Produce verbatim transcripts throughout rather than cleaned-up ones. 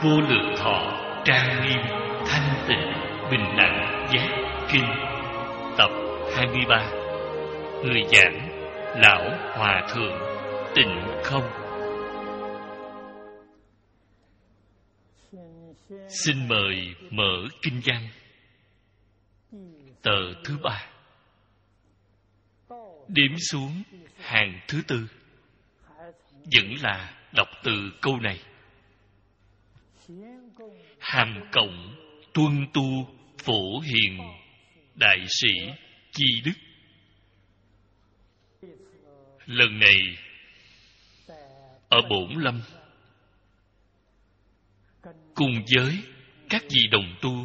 Vô Lượng Thọ trang nghiêm thanh tịnh bình đẳng giác kinh tập hai mươi ba. Người giảng Lão Hòa Thượng Tịnh Không. Xin mời mở kinh văn tờ thứ ba, đếm xuống hàng thứ tư, vẫn là đọc từ câu này: hàm cộng tuân tu phổ hiền đại sĩ chi đức. Lần này ở Bổn Lâm cùng với các vị đồng tu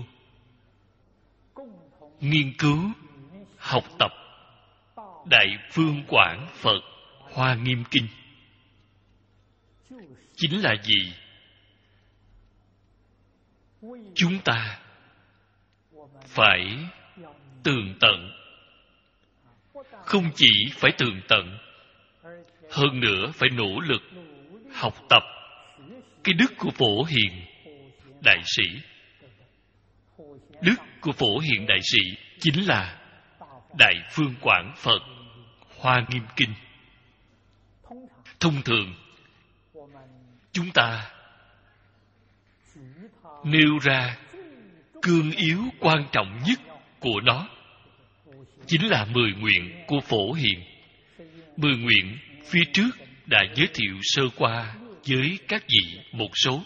nghiên cứu học tập Đại Phương Quảng Phật Hoa Nghiêm Kinh. Chính là gì? Chúng ta phải tường tận, không chỉ phải tường tận, hơn nữa phải nỗ lực học tập cái đức của Phổ Hiền Đại Sĩ. Đức của Phổ Hiền Đại Sĩ chính là Đại Phương Quảng Phật Hoa Nghiêm Kinh. Thông thường chúng ta nêu ra cương yếu quan trọng nhất của nó chính là mười nguyện của Phổ Hiền. Mười nguyện phía trước đã giới thiệu sơ qua với các vị một số.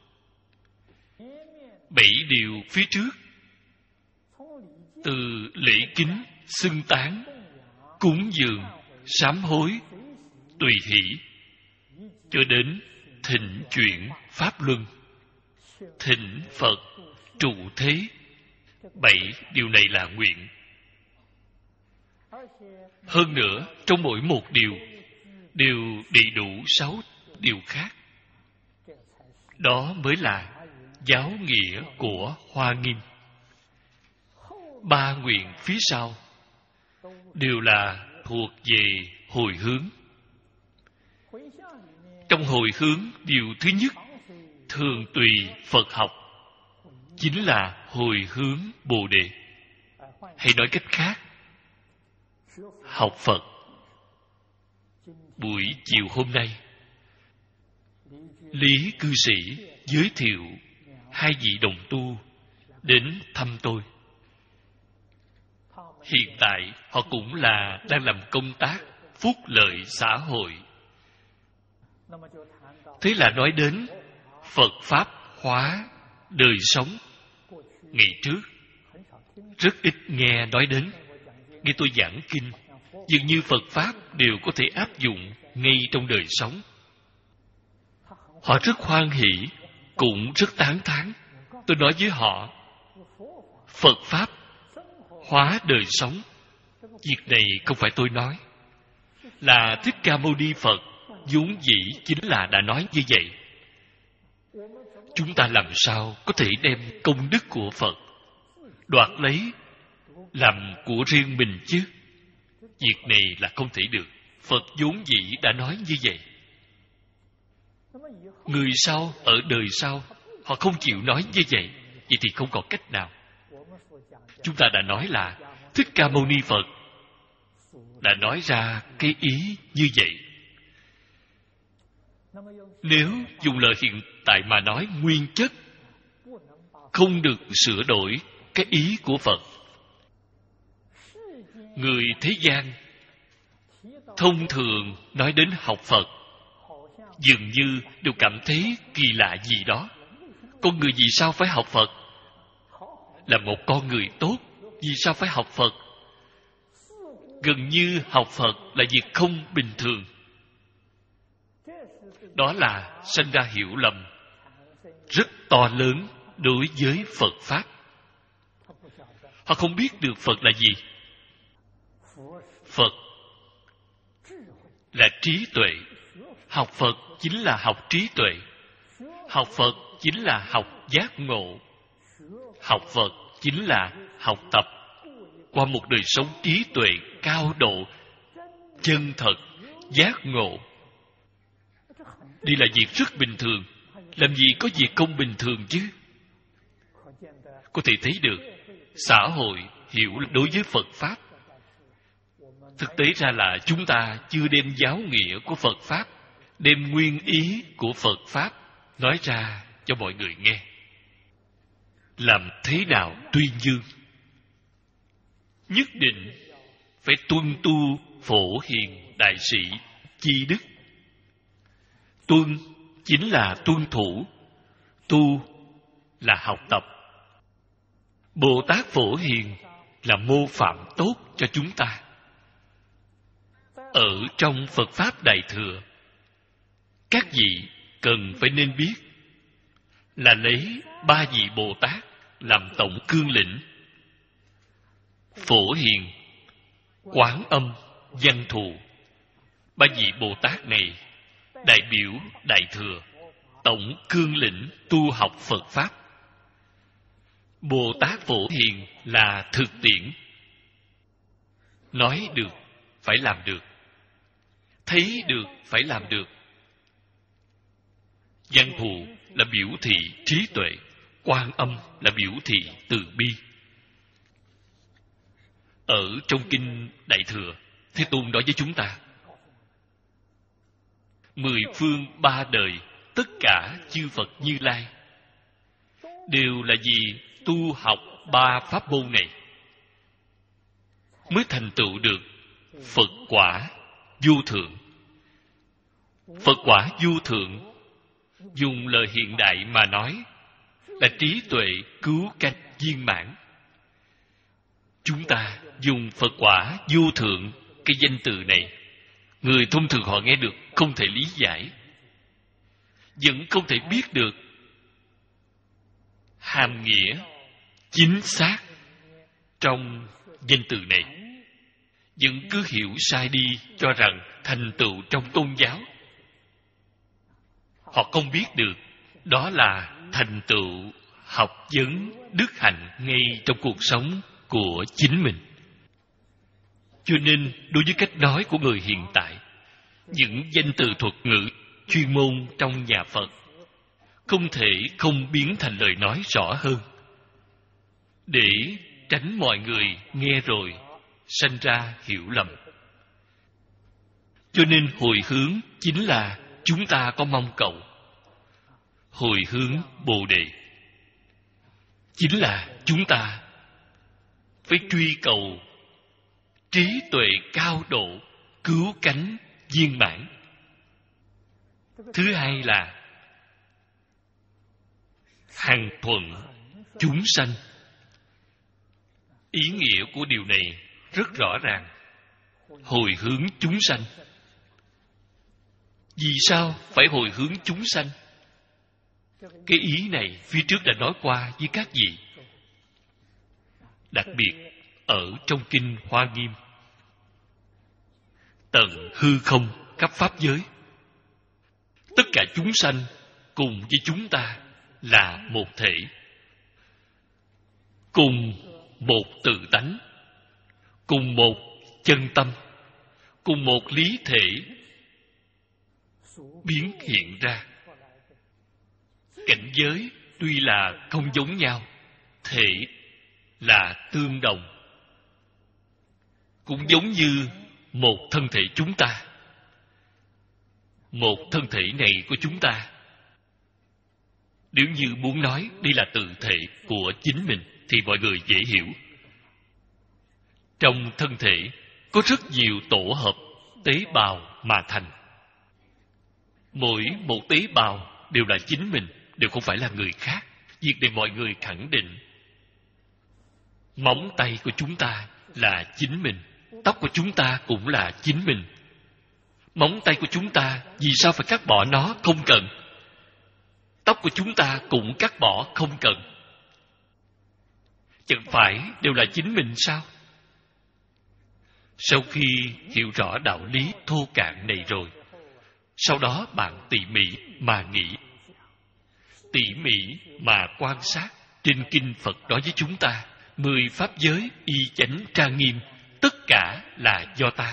Bảy điều phía trước, từ lễ kính, xưng tán, cúng dường, sám hối, tùy hỷ, cho đến thịnh chuyển pháp luân, thịnh Phật, trụ thế. Bảy điều này là nguyện. Hơn nữa, trong mỗi một điều đều đầy đủ sáu điều khác. Đó mới là giáo nghĩa của Hoa Nghiêm. Ba nguyện phía sau đều là thuộc về hồi hướng. Trong hồi hướng, điều thứ nhất, thường tùy Phật học, chính là hồi hướng Bồ Đề. Hay nói cách khác, học Phật. Buổi chiều hôm nay, Lý cư sĩ giới thiệu hai vị đồng tu đến thăm tôi. Hiện tại họ cũng là đang làm công tác phúc lợi xã hội. Thế là nói đến Phật Pháp hóa đời sống. Ngày trước rất ít nghe nói đến. Nghe tôi giảng kinh, dường như Phật Pháp đều có thể áp dụng ngay trong đời sống. Họ rất hoan hỷ, cũng rất tán thán. Tôi nói với họ, Phật Pháp hóa đời sống. Việc này không phải tôi nói, là Thích Ca Mâu Ni Phật vốn dĩ chính là đã nói như vậy. Chúng ta làm sao có thể đem công đức của Phật đoạt lấy làm của riêng mình chứ? Việc này là không thể được. Phật vốn dĩ đã nói như vậy. Người sau, ở đời sau, họ không chịu nói như vậy. Vậy thì không còn cách nào. Chúng ta đã nói là Thích Ca Mâu Ni Phật đã nói ra cái ý như vậy. Nếu dùng lời hiện tại mà nói nguyên chất, không được sửa đổi cái ý của Phật. Người thế gian thông thường nói đến học Phật, dường như đều cảm thấy kỳ lạ gì đó. Con người vì sao phải học Phật? Là một con người tốt, vì sao phải học Phật? Gần như học Phật là việc không bình thường. Đó là sinh ra hiểu lầm rất to lớn đối với Phật Pháp. Họ không biết được Phật là gì. Phật là trí tuệ. Học Phật chính là học trí tuệ. Học Phật chính là học giác ngộ. Học Phật chính là học tập qua một đời sống trí tuệ cao độ, chân thật, giác ngộ. Đây là việc rất bình thường. Làm gì có việc không bình thường chứ? Có thể thấy được xã hội hiểu đối với Phật Pháp. Thực tế ra là chúng ta chưa đem giáo nghĩa của Phật Pháp, đem nguyên ý của Phật Pháp nói ra cho mọi người nghe. Làm thế nào tuyên dương? Nhất định phải tuân tu phổ hiền đại sĩ chi đức. Tuân chính là tuân thủ, tu là học tập. Bồ Tát Phổ Hiền là mô phạm tốt cho chúng ta. Ở trong Phật Pháp Đại Thừa, các vị cần phải nên biết là lấy ba vị Bồ Tát làm tổng cương lĩnh. Phổ Hiền, Quán Âm, Văn Thù. Ba vị Bồ Tát này đại biểu Đại Thừa, tổng cương lĩnh tu học Phật Pháp. Bồ Tát Phổ Hiền là thực tiễn. Nói được phải làm được, thấy được phải làm được. Văn Thù là biểu thị trí tuệ, Quan Âm là biểu thị từ bi. Ở trong kinh Đại Thừa, Thế Tôn nói với chúng ta, mười phương ba đời tất cả chư Phật Như Lai đều là vì tu học ba pháp môn này mới thành tựu được Phật quả vô thượng. Phật quả vô thượng, dùng lời hiện đại mà nói, là trí tuệ cứu cánh viên mãn. Chúng ta dùng Phật quả vô thượng, cái danh từ này, người thông thường họ nghe được không thể lý giải, vẫn không thể biết được hàm nghĩa chính xác trong danh từ này, vẫn cứ hiểu sai đi, cho rằng thành tựu trong tôn giáo. Họ không biết được đó là thành tựu học vấn đức hạnh ngay trong cuộc sống của chính mình. Cho nên đối với cách nói của người hiện tại, những danh từ thuật ngữ chuyên môn trong nhà Phật không thể không biến thành lời nói rõ hơn, để tránh mọi người nghe rồi sanh ra hiểu lầm. Cho nên hồi hướng chính là chúng ta có mong cầu. Hồi hướng Bồ Đề chính là chúng ta phải truy cầu trí tuệ cao độ, cứu cánh viên mãn. Thứ hai là hằng thuận chúng sanh. Ý nghĩa của điều này rất rõ ràng. Hồi hướng chúng sanh. Vì sao phải hồi hướng chúng sanh? Cái ý này phía trước đã nói qua với các vị. Đặc biệt ở trong kinh Hoa Nghiêm, tận hư không khắp pháp giới, tất cả chúng sanh cùng với chúng ta là một thể, cùng một tự tánh, cùng một chân tâm, cùng một lý thể biến hiện ra. Cảnh giới tuy là không giống nhau, thể là tương đồng, cũng giống như một thân thể chúng ta. Một thân thể này của chúng ta, nếu như muốn nói đây là tự thể của chính mình thì mọi người dễ hiểu. Trong thân thể có rất nhiều tổ hợp tế bào mà thành. Mỗi một tế bào đều là chính mình, đều không phải là người khác. Việc này mọi người khẳng định. Móng tay của chúng ta là chính mình, tóc của chúng ta cũng là chính mình. Móng tay của chúng ta vì sao phải cắt bỏ nó? Không cần. Tóc của chúng ta cũng cắt bỏ, không cần. Chẳng phải đều là chính mình sao? Sau khi hiểu rõ đạo lý thô cạn này rồi, sau đó bạn tỉ mỉ mà nghĩ, tỉ mỉ mà quan sát. Trên kinh Phật nói với chúng ta, mười pháp giới y chánh trang nghiêm, tất cả là do ta.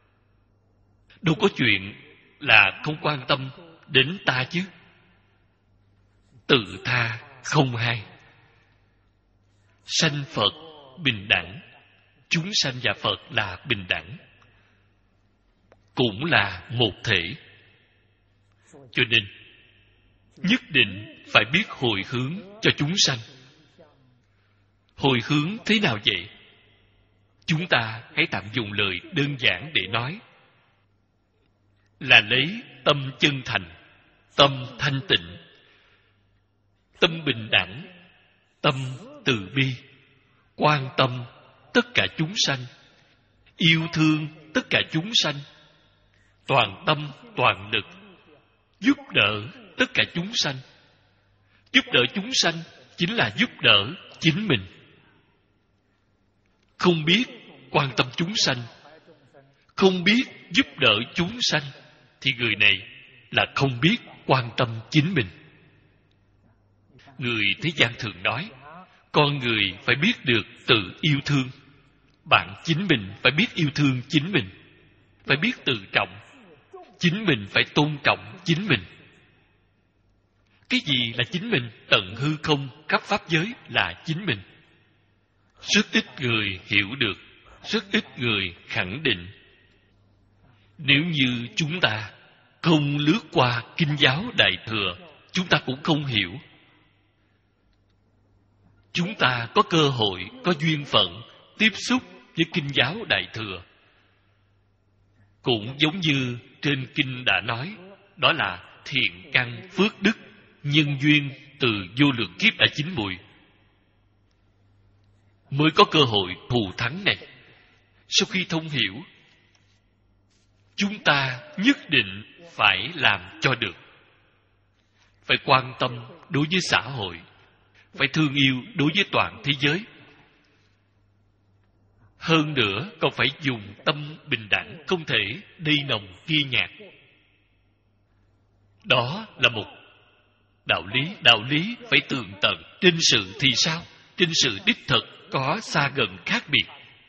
Đâu có chuyện là không quan tâm đến ta chứ. tự tha không hai. Sanh Phật bình đẳng, chúng sanh và Phật là bình đẳng, cũng là một thể. Cho nên nhất định phải biết hồi hướng cho chúng sanh. Hồi hướng thế nào vậy? Chúng ta hãy tạm dùng lời đơn giản để nói, là lấy tâm chân thành, tâm thanh tịnh, tâm bình đẳng, tâm từ bi, quan tâm tất cả chúng sanh, yêu thương tất cả chúng sanh, toàn tâm toàn lực giúp đỡ tất cả chúng sanh. Giúp đỡ chúng sanh chính là giúp đỡ chính mình. Không biết quan tâm chúng sanh, không biết giúp đỡ chúng sanh, thì người này là không biết quan tâm chính mình. Người thế gian thường nói, con người phải biết được tự yêu thương. Bạn chính mình phải biết yêu thương chính mình, phải biết tự trọng. Chính mình phải tôn trọng chính mình. Cái gì là chính mình? Tận hư không khắp pháp giới là chính mình. Rất ít người hiểu được, rất ít người khẳng định. Nếu như chúng ta không lướt qua kinh giáo Đại Thừa, chúng ta cũng không hiểu. Chúng ta có cơ hội, có duyên phận tiếp xúc với kinh giáo Đại Thừa, cũng giống như trên kinh đã nói, đó là thiện căn phước đức, nhân duyên từ vô lượng kiếp đã chín mùi, mới có cơ hội thù thắng này. Sau khi thông hiểu, chúng ta nhất định phải làm cho được. Phải quan tâm đối với xã hội, phải thương yêu đối với toàn thế giới. Hơn nữa còn phải dùng tâm bình đẳng, không thể đây nồng kia nhạt. Đó là một đạo lý. Đạo lý phải tường tận. Trên sự thì sao? Trên sự đích thực có xa gần khác biệt.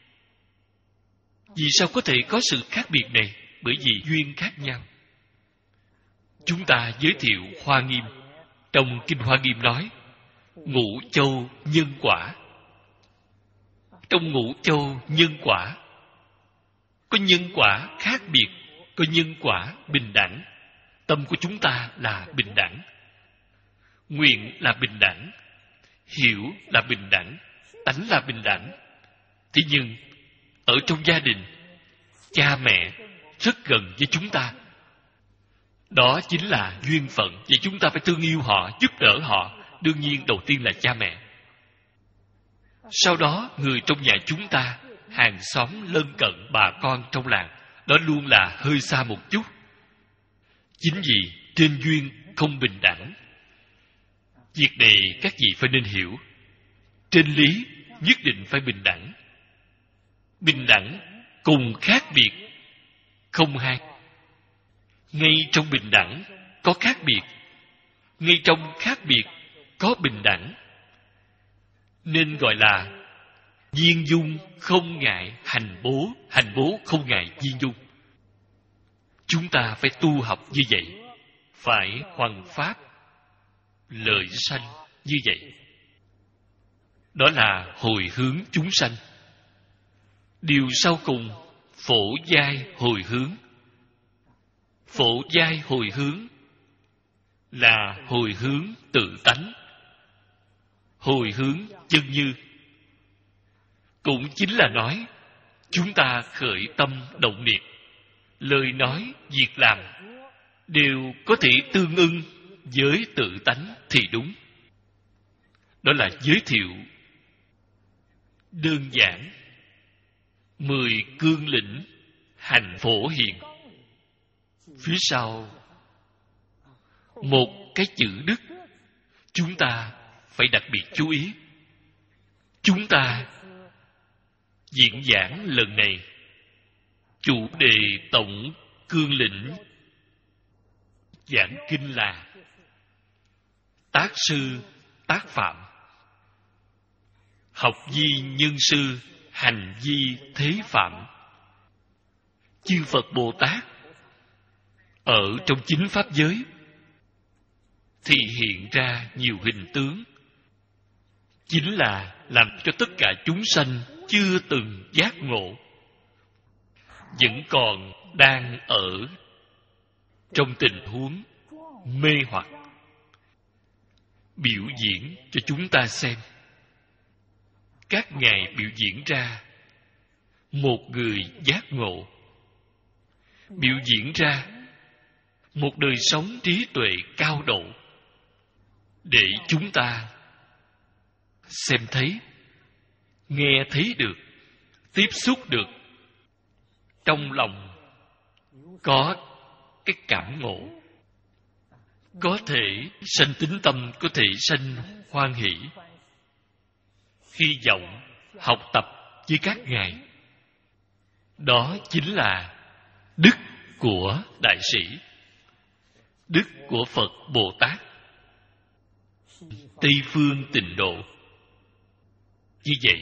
Vì sao có thể có sự khác biệt này? Bởi vì duyên khác nhau. Chúng ta giới thiệu Hoa Nghiêm. Trong kinh Hoa Nghiêm nói ngũ châu nhân quả. Trong ngũ châu nhân quả có nhân quả khác biệt, có nhân quả bình đẳng. Tâm của chúng ta là bình đẳng, nguyện là bình đẳng, hiểu là bình đẳng, tánh là bình đẳng. Thế nhưng ở trong gia đình, cha mẹ rất gần với chúng ta. Đó chính là duyên phận. Vậy chúng ta phải thương yêu họ, giúp đỡ họ. Đương nhiên đầu tiên là cha mẹ. Sau đó người trong nhà chúng ta, hàng xóm lân cận, bà con trong làng, đó luôn là hơi xa một chút. Chính vì trên duyên không bình đẳng. Việc này các vị phải nên hiểu. Trên lý nhất định phải bình đẳng. Bình đẳng cùng khác biệt không hai. Ngay trong bình đẳng có khác biệt, ngay trong khác biệt có bình đẳng. Nên gọi là viên dung không ngại hành bố, hành bố không ngại viên dung. Chúng ta phải tu học như vậy, phải hoằng pháp lợi sanh như vậy. Đó là hồi hướng chúng sanh. Điều sau cùng, phổ giai hồi hướng. Phổ giai hồi hướng là hồi hướng tự tánh, hồi hướng chân như. Cũng chính là nói chúng ta khởi tâm động niệm, lời nói, việc làm đều có thể tương ưng với tự tánh thì đúng. Đó là giới thiệu đơn giản mười cương lĩnh hành phổ hiền. Phía sau một cái chữ đức chúng ta phải đặc biệt chú ý. Chúng ta diễn giảng lần này chủ đề tổng cương lĩnh giảng kinh là tác sư tác phạm, học vi nhân sư, hành vi thế phạm. Chư Phật Bồ Tát ở trong chính pháp giới thì hiện ra nhiều hình tướng, chính là làm cho tất cả chúng sanh chưa từng giác ngộ, vẫn còn đang ở trong tình huống mê hoặc, biểu diễn cho chúng ta xem. Các ngài biểu diễn ra một người giác ngộ, biểu diễn ra một đời sống trí tuệ cao độ, để chúng ta xem thấy, nghe thấy được, tiếp xúc được, trong lòng có cái cảm ngộ, có thể sanh tín tâm, có thể sanh hoan hỷ, hy vọng học tập với các ngài. Đó chính là đức của đại sĩ, đức của Phật Bồ Tát. Tây phương tịnh độ. Như vậy,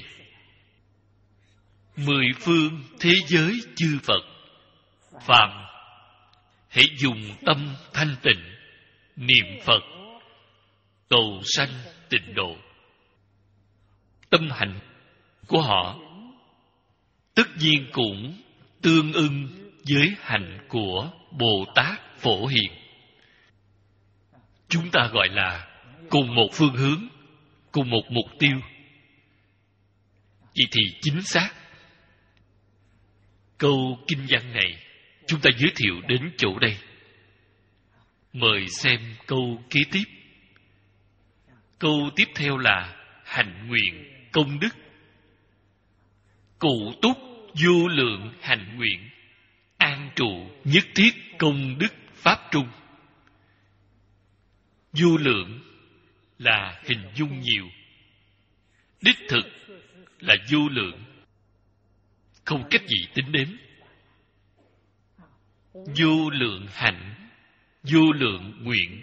mười phương thế giới chư Phật phàm hãy dùng tâm thanh tịnh niệm Phật, cầu sanh tịnh độ. Tâm hành của họ tất nhiên cũng tương ưng với hành của Bồ Tát Phổ Hiền. Chúng ta gọi là cùng một phương hướng, cùng một mục tiêu. Vậy thì chính xác. Câu kinh văn này chúng ta giới thiệu đến chỗ đây. Mời xem câu kế tiếp. Câu tiếp theo là hành nguyện công đức. Cụ túc vô lượng hành nguyện, an trụ nhất thiết công đức pháp trung. Vô lượng là hình dung nhiều, đích thực là vô lượng, không cách gì tính đếm. Vô lượng hạnh, vô lượng nguyện.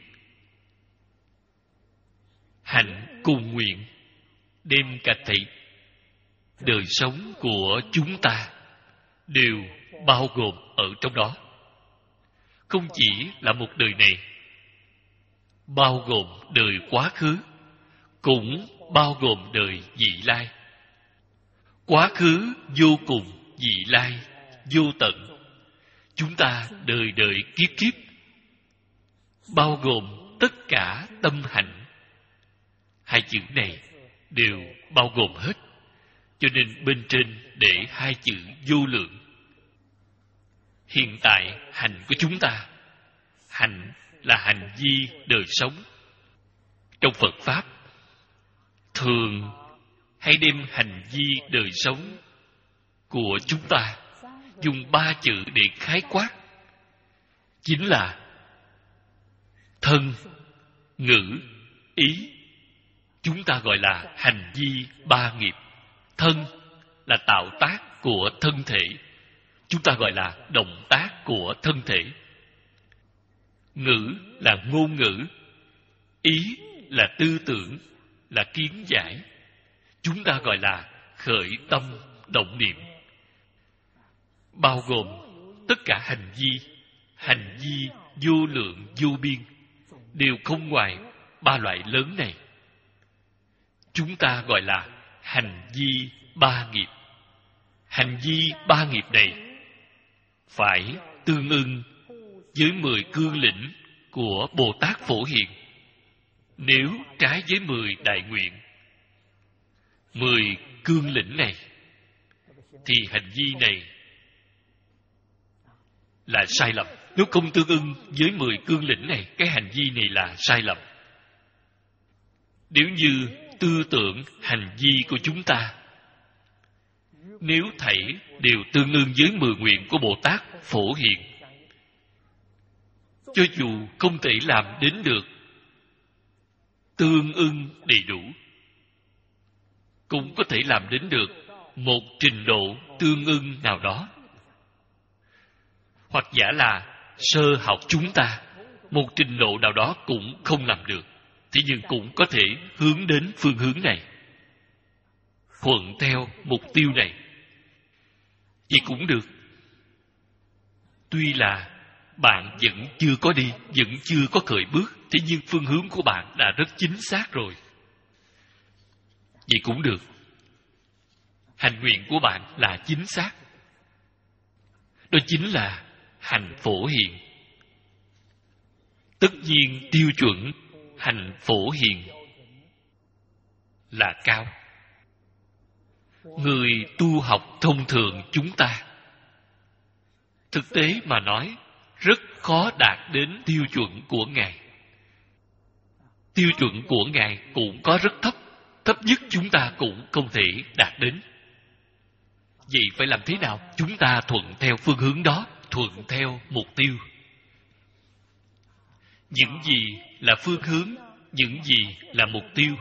Hạnh cùng nguyện đem cả thảy đời sống của chúng ta đều bao gồm ở trong đó. Không chỉ là một đời này, bao gồm đời quá khứ, cũng bao gồm đời vị lai. Quá khứ vô cùng, vị lai vô tận. Chúng ta đời đời kiếp kiếp, bao gồm tất cả tâm hạnh. Hai chữ này đều bao gồm hết, cho nên bên trên để hai chữ vô lượng. Hiện tại hành của chúng ta, hành là hành vi đời sống. Trong Phật Pháp, thường hay đem hành vi đời sống của chúng ta dùng ba chữ để khái quát, chính là thân, ngữ, ý. Chúng ta gọi là hành vi ba nghiệp. Thân là tạo tác của thân thể, chúng ta gọi là động tác của thân thể. Ngữ là ngôn ngữ, ý là tư tưởng, là kiến giải, chúng ta gọi là khởi tâm động niệm. Bao gồm tất cả hành vi, hành vi vô lượng vô biên, đều không ngoài ba loại lớn này. Chúng ta gọi là hành vi ba nghiệp. Hành vi ba nghiệp này phải tương ưng với mười cương lĩnh của Bồ Tát Phổ Hiền. Nếu trái với mười đại nguyện, mười cương lĩnh này, thì hành vi này là sai lầm. Nếu không tương ưng với mười cương lĩnh này, cái hành vi này là sai lầm. Nếu như tư tưởng, hành vi của chúng ta, nếu thảy đều tương ưng với mười nguyện của Bồ Tát Phổ Hiền, cho dù không thể làm đến được tương ưng đầy đủ, cũng có thể làm đến được một trình độ tương ưng nào đó. Hoặc giả là sơ học chúng ta, một trình độ nào đó cũng không làm được, thế nhưng cũng có thể hướng đến phương hướng này, thuận theo mục tiêu này, vậy cũng được. Tuy là bạn vẫn chưa có đi, vẫn chưa có khởi bước, thế nhưng phương hướng của bạn đã rất chính xác rồi. Vậy cũng được. Hành nguyện của bạn là chính xác. Đó chính là hành phổ hiền. Tất nhiên tiêu chuẩn hành phổ hiền là cao. Người tu học thông thường chúng ta, thực tế mà nói, rất khó đạt đến tiêu chuẩn của Ngài. Tiêu chuẩn của Ngài cũng có rất thấp, thấp nhất chúng ta cũng không thể đạt đến. Vậy phải làm thế nào? Chúng ta thuận theo phương hướng đó, thuận theo mục tiêu. Những gì là phương hướng, những gì là mục tiêu?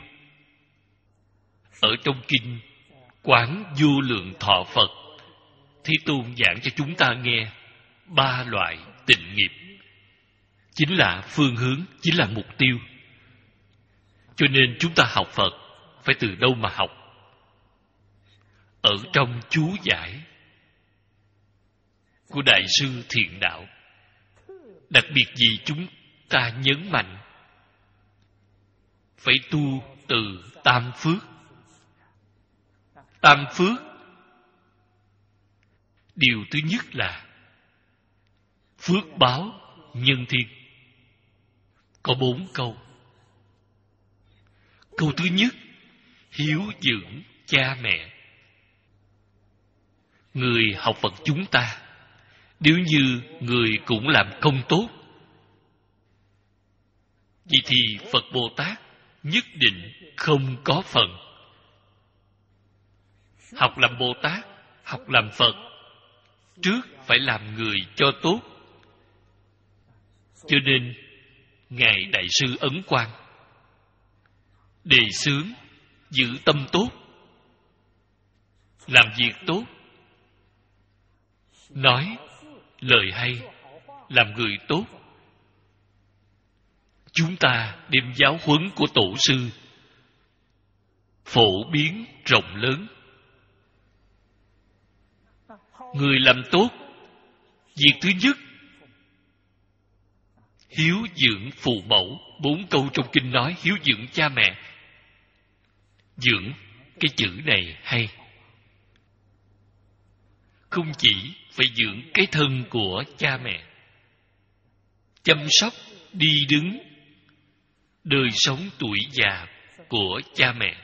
Ở trong kinh Quán Vô Lượng Thọ Phật, Thế Tôn giảng cho chúng ta nghe ba loại tịnh nghiệp. Chính là phương hướng, chính là mục tiêu. Cho nên chúng ta học Phật phải từ đâu mà học? Ở trong chú giải của Đại sư Thiện Đạo, đặc biệt gì chúng ta nhấn mạnh phải tu từ tam phước. Tam phước, điều thứ nhất là phước báo nhân thiên. Có bốn câu. Câu thứ nhất, hiếu dưỡng cha mẹ. Người học Phật chúng ta, nếu như người cũng làm công tốt, vậy thì Phật Bồ Tát nhất định không có phần. Học làm Bồ Tát, học làm Phật, trước phải làm người cho tốt. Cho nên Ngài Đại sư Ấn Quang đề xướng giữ tâm tốt, làm việc tốt, nói lời hay, làm người tốt. Chúng ta đem giáo huấn của tổ sư phổ biến rộng lớn. Người làm tốt, việc thứ nhất hiếu dưỡng phụ mẫu. Bốn câu trong kinh nói hiếu dưỡng cha mẹ. Dưỡng, cái chữ này hay. Không chỉ phải dưỡng cái thân của cha mẹ, chăm sóc đi đứng đời sống tuổi già của cha mẹ.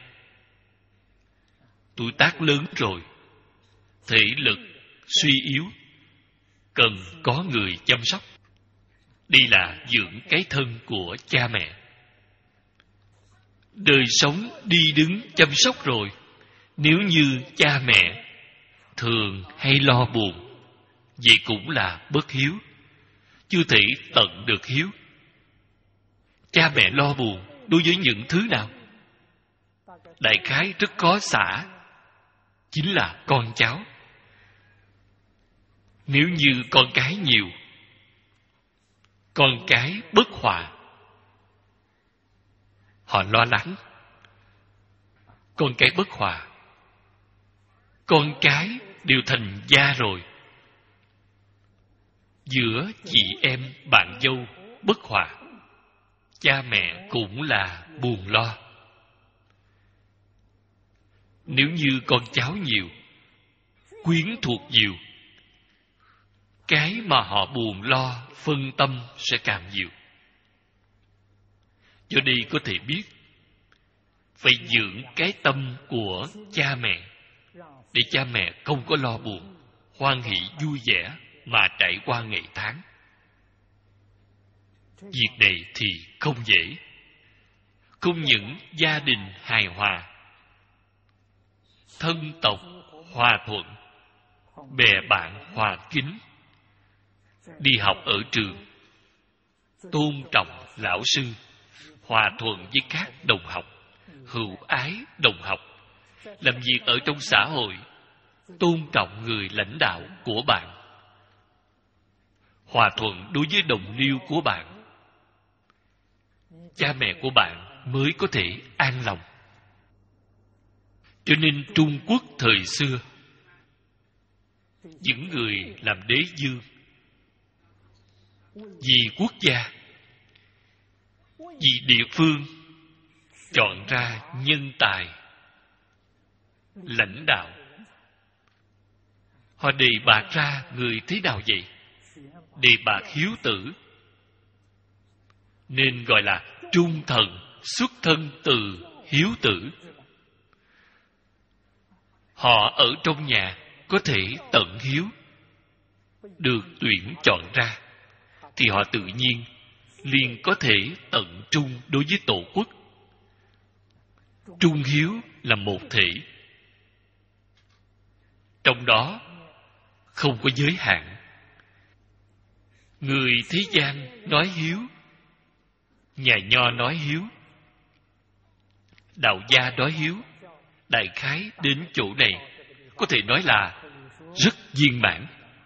Tuổi tác lớn rồi, thể lực suy yếu, cần có người chăm sóc. Đây là dưỡng cái thân của cha mẹ. Đời sống đi đứng chăm sóc rồi, nếu như cha mẹ thường hay lo buồn, vậy cũng là bất hiếu, chưa thể tận được hiếu. Cha mẹ lo buồn đối với những thứ nào? Đại khái rất khó xả, chính là con cháu. Nếu như con cái nhiều, con cái bất hòa, họ lo lắng. Con cái bất hòa, con cái đều thành gia rồi, giữa chị em bạn dâu bất hòa, cha mẹ cũng là buồn lo. Nếu như con cháu nhiều, quyến thuộc nhiều, cái mà họ buồn lo, phân tâm sẽ càng nhiều. Do đây có thể biết, phải dưỡng cái tâm của cha mẹ, để cha mẹ không có lo buồn, hoan hỷ vui vẻ mà trải qua ngày tháng. Việc này thì không dễ. Không những gia đình hài hòa, thân tộc hòa thuận, bè bạn hòa kính, đi học ở trường tôn trọng lão sư, hòa thuận với các đồng học, hữu ái đồng học, làm việc ở trong xã hội tôn trọng người lãnh đạo của bạn, hòa thuận đối với đồng liêu của bạn, cha mẹ của bạn mới có thể an lòng. Cho nên Trung Quốc thời xưa, những người làm đế vương vì quốc gia, vì địa phương, chọn ra nhân tài, lãnh đạo. Họ đề bạt ra người thế nào vậy? Đề bạt hiếu tử, nên gọi là trung thần, xuất thân từ hiếu tử. Họ ở trong nhà có thể tận hiếu, được tuyển chọn ra, thì họ tự nhiên liền có thể tận trung đối với tổ quốc. Trung hiếu là một thể, trong đó không có giới hạn. Người thế gian nói hiếu, nhà nho nói hiếu, đạo gia nói hiếu, đại khái đến chỗ này có thể nói là rất viên mãn.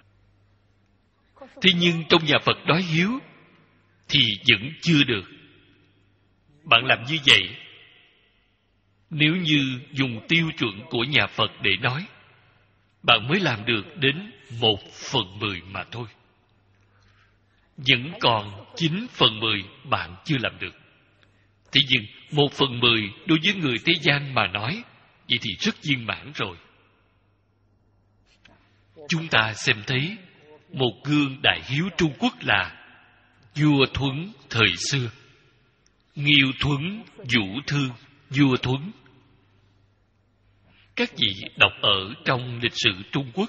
Thế nhưng trong nhà Phật nói hiếu thì vẫn chưa được. Bạn làm như vậy, nếu như dùng tiêu chuẩn của nhà Phật để nói, bạn mới làm được đến một phần mười mà thôi. Vẫn còn chín phần mười bạn chưa làm được. Thế nhưng một phần mười đối với người thế gian mà nói, vậy thì rất viên mãn rồi. Chúng ta xem thấy một gương đại hiếu Trung Quốc là vua Thuấn thời xưa. Nghiêu Thuấn, Vũ Thương, vua Thuấn. Các vị đọc ở trong lịch sử Trung Quốc.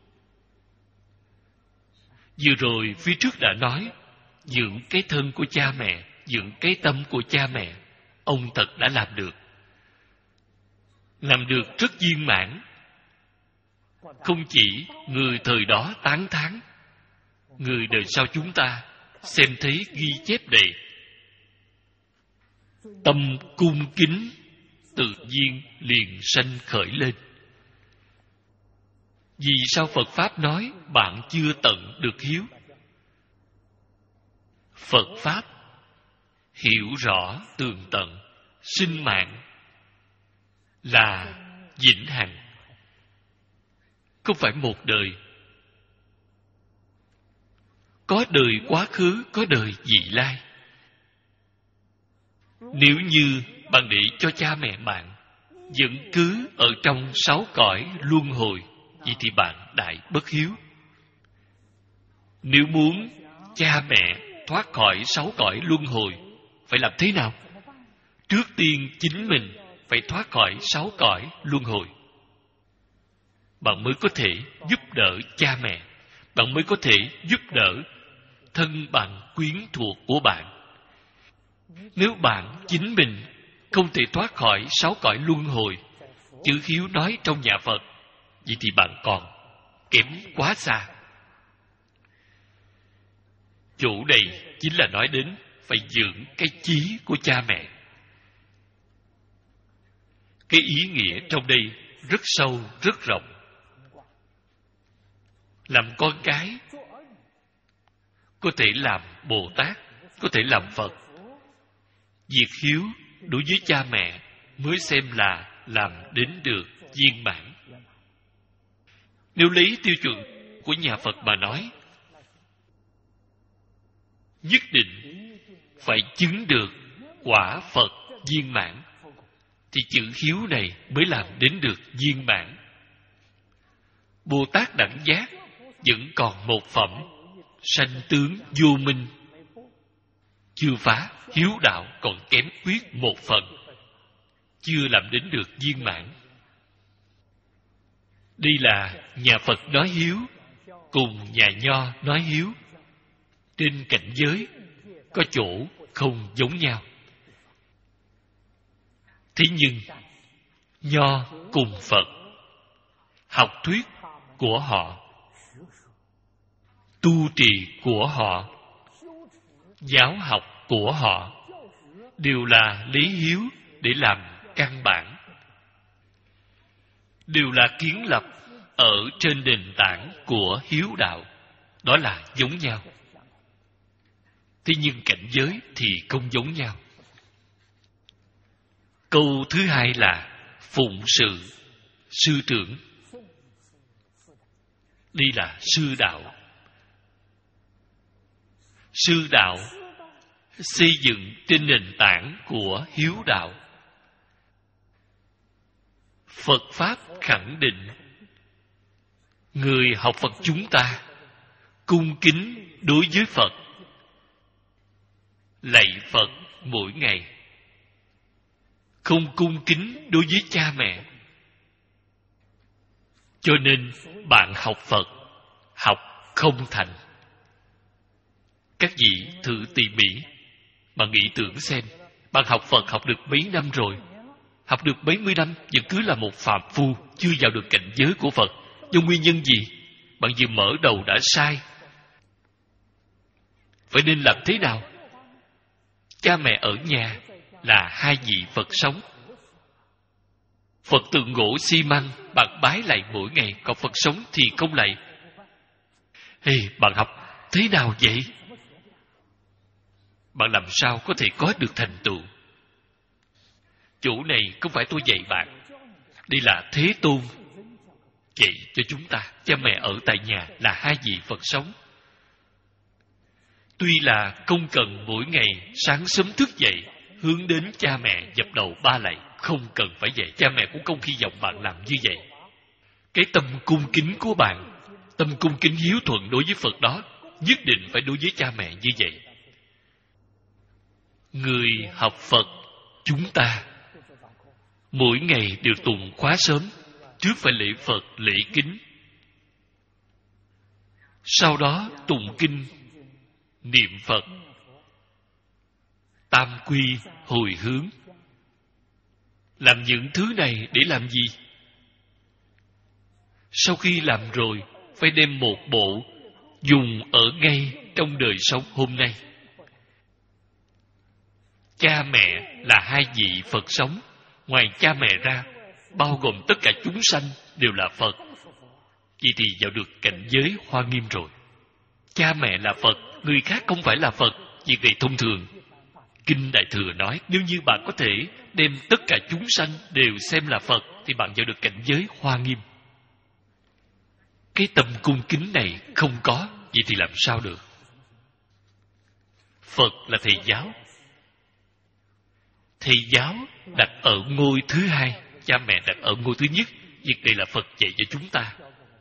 Vừa rồi phía trước đã nói, dưỡng cái thân của cha mẹ, dưỡng cái tâm của cha mẹ, ông thật đã làm được. Làm được rất viên mãn. Không chỉ người thời đó tán thán, người đời sau chúng ta xem thấy ghi chép đầy. Tâm cung kính tự nhiên liền sanh khởi lên. Vì sao Phật Pháp nói bạn chưa tận được hiếu? Phật Pháp hiểu rõ tường tận, sinh mạng là vĩnh hằng, không phải một đời. Có đời quá khứ, có đời vị lai. Nếu như bạn để cho cha mẹ bạn vẫn cứ ở trong sáu cõi luân hồi, vậy thì bạn đại bất hiếu. Nếu muốn cha mẹ thoát khỏi sáu cõi luân hồi, phải làm thế nào? Trước tiên chính mình phải thoát khỏi sáu cõi luân hồi, bạn mới có thể giúp đỡ cha mẹ, bạn mới có thể giúp đỡ thân bằng quyến thuộc của bạn. Nếu bạn chính mình không thể thoát khỏi sáu cõi luân hồi, chữ hiếu nói trong nhà Phật, vậy thì bạn còn kém quá xa. Chỗ đây chính là nói đến phải dưỡng cái chí của cha mẹ. Cái ý nghĩa trong đây rất sâu, rất rộng. Làm con cái có thể làm Bồ Tát, có thể làm Phật. Việc hiếu đối với cha mẹ mới xem là làm đến được viên mãn. Nếu lấy tiêu chuẩn của nhà Phật mà nói, nhất định phải chứng được quả Phật viên mãn, thì chữ hiếu này mới làm đến được viên mãn. Bồ Tát đẳng giác vẫn còn một phẩm, sanh tướng vô minh, chưa phá. Hiếu đạo còn kém quyết một phần, chưa làm đến được viên mãn. Đây là nhà Phật nói hiếu cùng nhà Nho nói hiếu. Trên cảnh giới có chỗ không giống nhau. Thế nhưng Nho cùng Phật, học thuyết của họ, tu trì của họ, giáo học của họ đều là lấy hiếu để làm căn bản, đều là kiến lập ở trên nền tảng của hiếu đạo. Đó là giống nhau. Thế nhưng cảnh giới thì không giống nhau. Câu thứ hai là phụng sự sư trưởng. Đây là sư đạo. Sư đạo xây dựng trên nền tảng của hiếu đạo. Phật Pháp khẳng định người học Phật chúng ta cung kính đối với Phật, lạy Phật mỗi ngày, không cung kính đối với cha mẹ. Cho nên bạn học Phật học không thành. Các vị thử tỉ mỉ mà nghĩ tưởng xem, bạn học Phật học được mấy năm rồi, học được mấy mươi năm vẫn cứ là một phàm phu, chưa vào được cảnh giới của Phật. Do nguyên nhân gì? Bạn vừa mở đầu đã sai. Vậy nên làm thế nào? Cha mẹ ở nhà là hai vị Phật sống. Phật tượng gỗ xi măng bạn bái lạy mỗi ngày, còn Phật sống thì không lạy. Hey, bạn học thế nào vậy? Bạn làm sao có thể có được thành tựu? Chỗ này không phải tôi dạy bạn, đây là Thế Tôn dạy cho chúng ta. Cha mẹ ở tại nhà là hai vị Phật sống. Tuy là không cần mỗi ngày sáng sớm thức dậy hướng đến cha mẹ dập đầu ba lạy, không cần phải vậy. Cha mẹ cũng không hy vọng bạn làm như vậy. Cái tâm cung kính của bạn, tâm cung kính hiếu thuận đối với Phật đó, nhất định phải đối với cha mẹ như vậy. Người học Phật chúng ta mỗi ngày đều tụng khóa sớm. Trước phải lễ Phật, lễ kính, sau đó tụng kinh, niệm Phật, tam quy, hồi hướng. Làm những thứ này để làm gì? Sau khi làm rồi, phải đem một bộ dùng ở ngay trong đời sống hôm nay. Cha mẹ là hai vị Phật sống. Ngoài cha mẹ ra, bao gồm tất cả chúng sanh đều là Phật. Vậy thì vào được cảnh giới Hoa Nghiêm rồi. Cha mẹ là Phật, người khác không phải là Phật. Việc này thông thường. Kinh Đại Thừa nói, nếu như bạn có thể đem tất cả chúng sanh đều xem là Phật, thì bạn vào được cảnh giới Hoa Nghiêm. Cái tâm cung kính này không có, vậy thì làm sao được? Phật là thầy giáo. Thầy giáo đặt ở ngôi thứ hai, cha mẹ đặt ở ngôi thứ nhất. Việc này là Phật dạy cho chúng ta.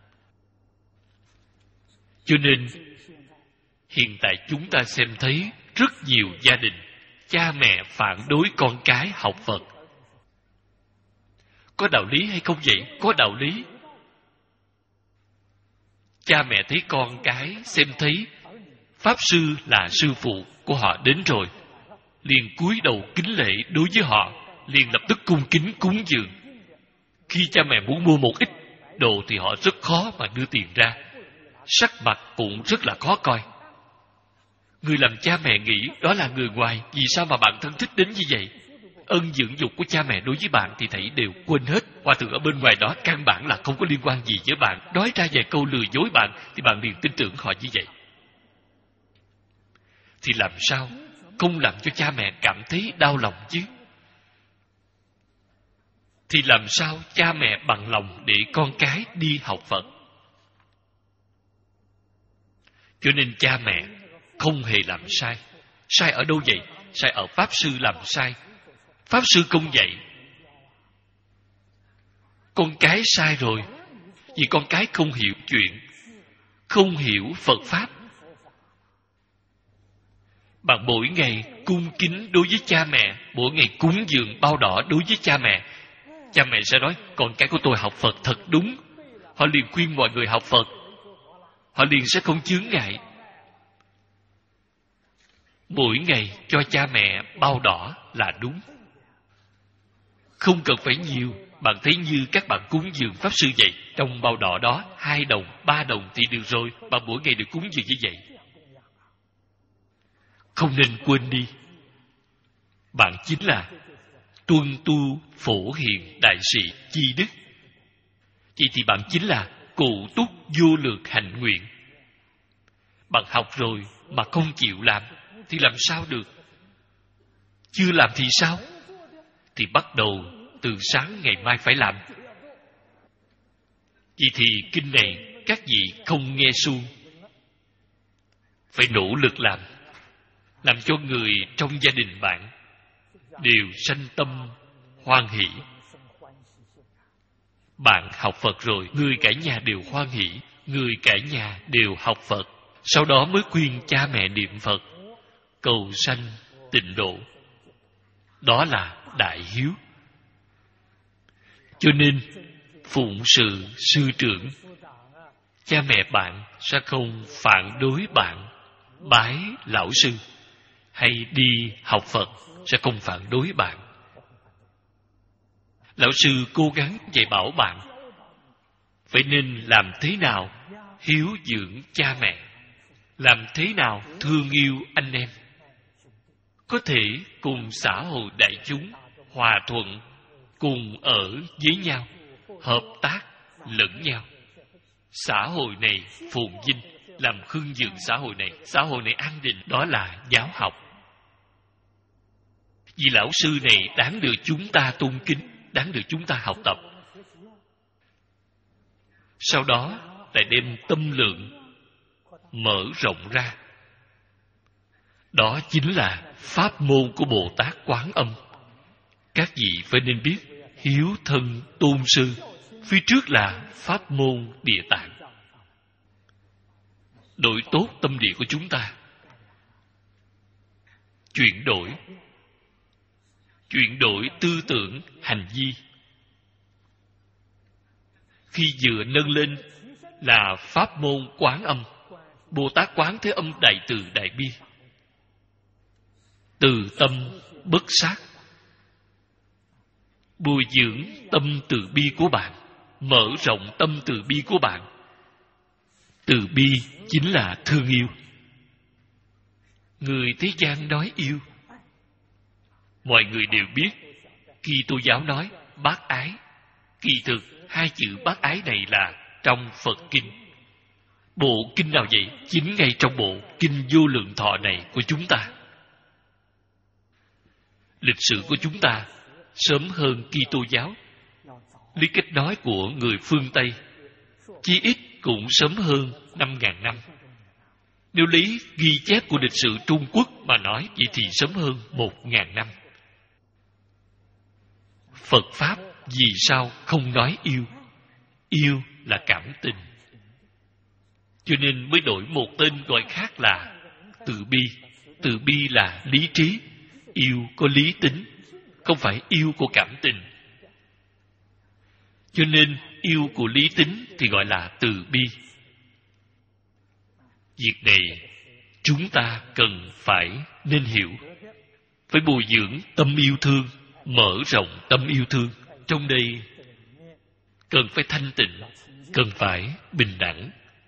Cho nên hiện tại chúng ta xem thấy rất nhiều gia đình cha mẹ phản đối con cái học Phật. Có đạo lý hay không vậy? Có đạo lý. Cha mẹ thấy con cái xem thấy Pháp Sư là sư phụ của họ đến rồi, liền cúi đầu kính lễ đối với họ, liền lập tức cung kính cúng dường. Khi cha mẹ muốn mua một ít đồ thì họ rất khó mà đưa tiền ra, sắc mặt cũng rất là khó coi. Người làm cha mẹ nghĩ đó là người ngoài, vì sao mà bạn thân thích đến như vậy? Ân dưỡng dục của cha mẹ đối với bạn thì thảy đều quên hết. Hòa thượng ở bên ngoài đó căn bản là không có liên quan gì với bạn, nói ra vài câu lừa dối bạn thì bạn liền tin tưởng họ như vậy. Thì làm sao không làm cho cha mẹ cảm thấy đau lòng chứ? Thì làm sao cha mẹ bằng lòng để con cái đi học Phật? Cho nên cha mẹ không hề làm sai. Sai ở đâu vậy? Sai ở Pháp Sư làm sai. Pháp Sư không dạy. Con cái sai rồi, vì con cái không hiểu chuyện, không hiểu Phật Pháp. Bạn mỗi ngày cung kính đối với cha mẹ, mỗi ngày cúng dường bao đỏ đối với cha mẹ. Cha mẹ sẽ nói, con cái của tôi học Phật thật đúng. Họ liền khuyên mọi người học Phật. Họ liền sẽ không chướng ngại. Mỗi ngày cho cha mẹ bao đỏ là đúng. Không cần phải nhiều. Bạn thấy như các bạn cúng dường Pháp Sư vậy, trong bao đỏ đó hai đồng, ba đồng thì được rồi. Bạn mỗi ngày được cúng dường như vậy. Không nên quên đi, bạn chính là tuân tu phổ hiền đại sĩ chi đức. Vậy thì bạn chính là cụ túc vô lược hạnh nguyện. Bạn học rồi mà không chịu làm thì làm sao được? Chưa làm thì sao? Thì bắt đầu từ sáng ngày mai phải làm. Vậy thì kinh này các vị không nghe suông, phải nỗ lực làm. làm cho người trong gia đình bạn đều sanh tâm hoan hỷ. Bạn học Phật rồi, người cả nhà đều hoan hỷ, người cả nhà đều học Phật. Sau đó mới khuyên cha mẹ niệm Phật, cầu sanh tịnh độ. Đó là đại hiếu. Cho nên, phụng sự sư trưởng, cha mẹ bạn sẽ không phản đối bạn bái lão sư, hay đi học Phật sẽ không phản đối bạn. Lão sư cố gắng dạy bảo bạn phải nên làm thế nào hiếu dưỡng cha mẹ, làm thế nào thương yêu anh em, có thể cùng xã hội đại chúng hòa thuận, cùng ở với nhau, hợp tác lẫn nhau. Xã hội này phồn vinh, làm hưng dựng xã hội này, xã hội này an định, đó là giáo học. Vì lão sư này đáng được chúng ta tôn kính, đáng được chúng ta học tập. Sau đó lại đem tâm lượng mở rộng ra. Đó chính là pháp môn của Bồ Tát Quán Âm. Các vị phải nên biết, hiếu thân tôn sư, phía trước là pháp môn Địa Tạng. Đổi tốt tâm địa của chúng ta, chuyển đổi chuyển đổi tư tưởng hành vi. Khi vừa nâng lên là pháp môn Quán Âm, Bồ Tát Quán Thế Âm đại từ đại bi, từ tâm bất sát, bồi dưỡng tâm từ bi của bạn, mở rộng tâm từ bi của bạn. Từ bi chính là thương yêu. Người thế gian nói yêu, mọi người đều biết. Kitô giáo nói bác ái. Kỳ thực hai chữ bác ái này là trong Phật kinh. Bộ kinh nào vậy? Chính ngay trong bộ kinh Vô Lượng Thọ này của chúng ta. Lịch sử của chúng ta sớm hơn Kitô giáo. Lý cách nói của người phương Tây chí ít cũng sớm hơn năm ngàn năm. Nếu lấy ghi chép của lịch sử Trung Quốc mà nói, vậy thì sớm hơn một ngàn năm. Phật Pháp vì sao không nói yêu? Yêu là cảm tình. Cho nên mới đổi một tên gọi khác là từ bi. Từ bi là lý trí. Yêu có lý tính, không phải yêu của cảm tình. Cho nên yêu của lý tính thì gọi là từ bi. Việc này chúng ta cần phải nên hiểu. Phải bồi dưỡng tâm yêu thương, mở rộng tâm yêu thương. Trong đây cần phải thanh tịnh, cần phải bình đẳng.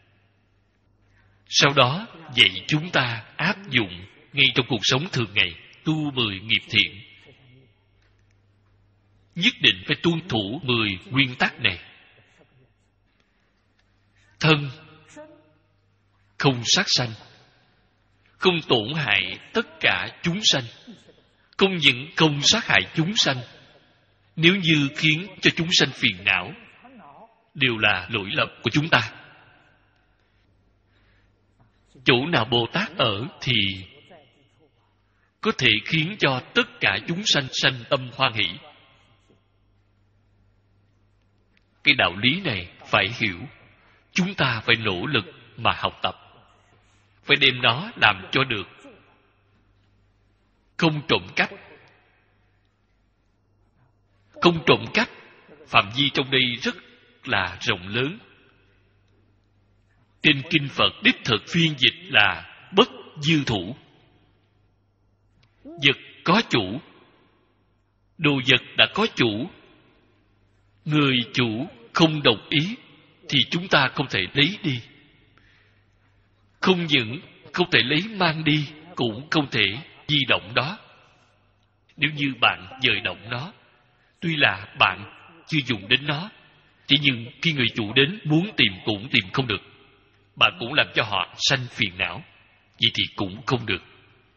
Sau đó dạy chúng ta áp dụng ngay trong cuộc sống thường ngày, tu mười nghiệp thiện. Nhất định phải tuân thủ mười nguyên tắc này. Thân không sát sanh, không tổn hại tất cả chúng sanh. Không những không sát hại chúng sanh, nếu như khiến cho chúng sanh phiền não, đều là lỗi lầm của chúng ta. Chỗ nào Bồ Tát ở thì có thể khiến cho tất cả chúng sanh sanh tâm hoan hỷ. Cái đạo lý này phải hiểu. Chúng ta phải nỗ lực mà học tập, phải đem nó làm cho được. Không trộm cắp. Không trộm cắp, phạm vi trong đây rất là rộng lớn. Trên kinh Phật đích thực phiên dịch là bất dư thủ. Vật có chủ, đồ vật đã có chủ, người chủ không đồng ý thì chúng ta không thể lấy đi. Không những không thể lấy mang đi, cũng không thể di động đó. Nếu như bạn dời động nó, tuy là bạn chưa dùng đến nó, chỉ nhưng khi người chủ đến muốn tìm cũng tìm không được, bạn cũng làm cho họ sanh phiền não, vậy thì cũng không được.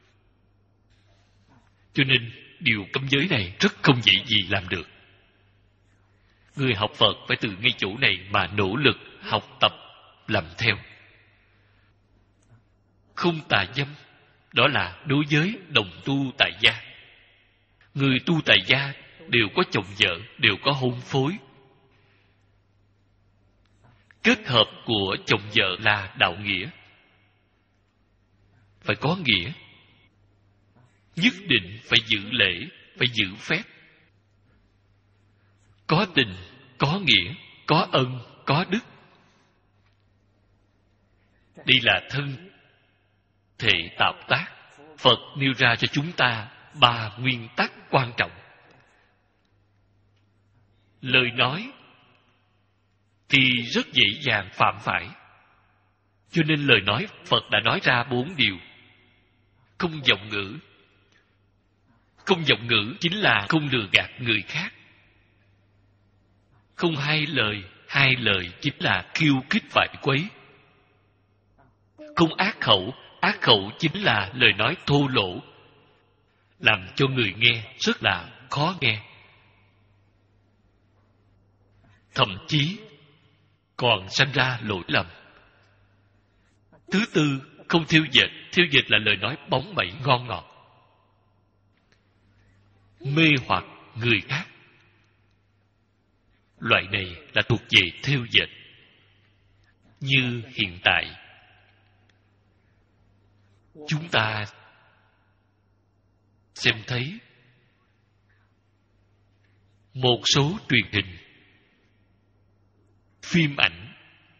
Cho nên điều cấm giới này rất không dễ gì làm được. Người học Phật phải từ ngay chỗ này mà nỗ lực học tập làm theo. Không tà dâm, Đó là đối với đồng tu tại gia. Người tu tại gia đều có chồng vợ, đều có hôn phối. Kết hợp của chồng vợ là đạo nghĩa. Phải có nghĩa. Nhất định phải giữ lễ, phải giữ phép. Có tình, có nghĩa, có ân, có đức. Đây là thân thể tạo tác. Phật nêu ra cho chúng ta ba nguyên tắc quan trọng. Lời nói thì rất dễ dàng phạm phải. Cho nên lời nói Phật đã nói ra bốn điều. Không vọng ngữ. Không vọng ngữ chính là không lừa gạt người khác. Không hai lời. Hai lời chính là khiêu khích phải quấy. Không ác khẩu. Ác khẩu chính là lời nói thô lỗ, làm cho người nghe rất là khó nghe. Thậm chí còn sanh ra lỗi lầm. Thứ tư, không thiêu dệt. Thiêu dệt là lời nói bóng bẩy ngon ngọt, mê hoặc người khác. Loại này là thuộc về thiêu dệt. Như hiện tại chúng ta xem thấy một số truyền hình, phim ảnh,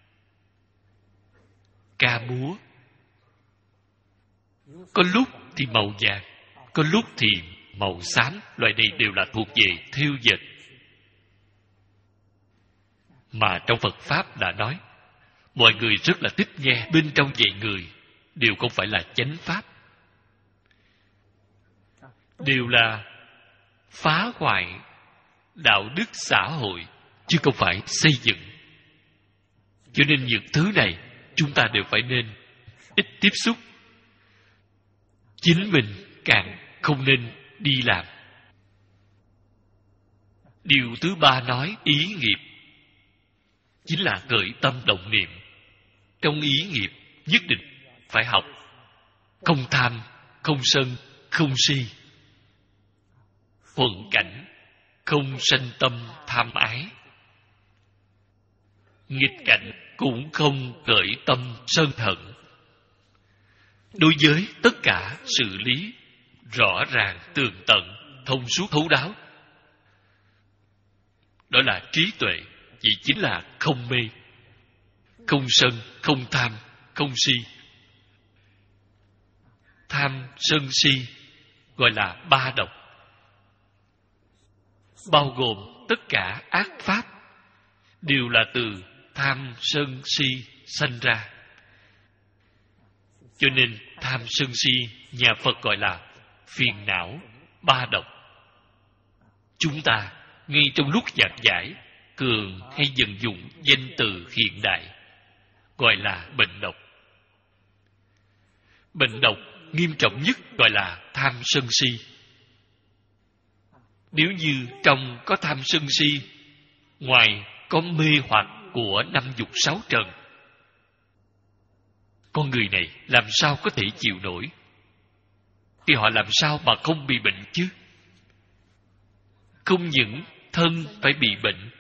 ca múa, có lúc thì màu vàng, có lúc thì màu xám. Loại này đều là thuộc về thiêu dệt. Mà trong Phật Pháp đã nói, mọi người rất là thích nghe. Bên trong dạy người đều không phải là chánh pháp, đều là phá hoại đạo đức xã hội, chứ không phải xây dựng. Cho nên những thứ này chúng ta đều phải nên ít tiếp xúc. Chính mình càng không nên đi làm. Điều thứ ba nói ý nghiệp, chính là khởi tâm động niệm. Trong ý nghiệp nhất định phải học không tham, không sân, không si. Thuận cảnh, không sanh tâm tham ái. Nghịch cảnh cũng không khởi tâm sân hận. Đối với tất cả xử lý rõ ràng, tường tận, thông suốt, thấu đáo. Đó là trí tuệ. Chỉ chính là không mê, không sân, không tham, không si. Tham, sân, si gọi là ba độc, bao gồm tất cả ác pháp đều là từ tham, sân, si sanh ra. Cho nên tham, sân, si nhà Phật gọi là phiền não, ba độc. Chúng ta ngay trong lúc giảng giải thường hay dần dụng danh từ hiện đại, gọi là bệnh độc. Bệnh độc nghiêm trọng nhất gọi là tham sân si. Nếu như trong có tham sân si, ngoài có mê hoặc của năm dục sáu trần, con người này làm sao có thể chịu nổi? Thì họ làm sao mà không bị bệnh chứ? Không những thân phải bị bệnh,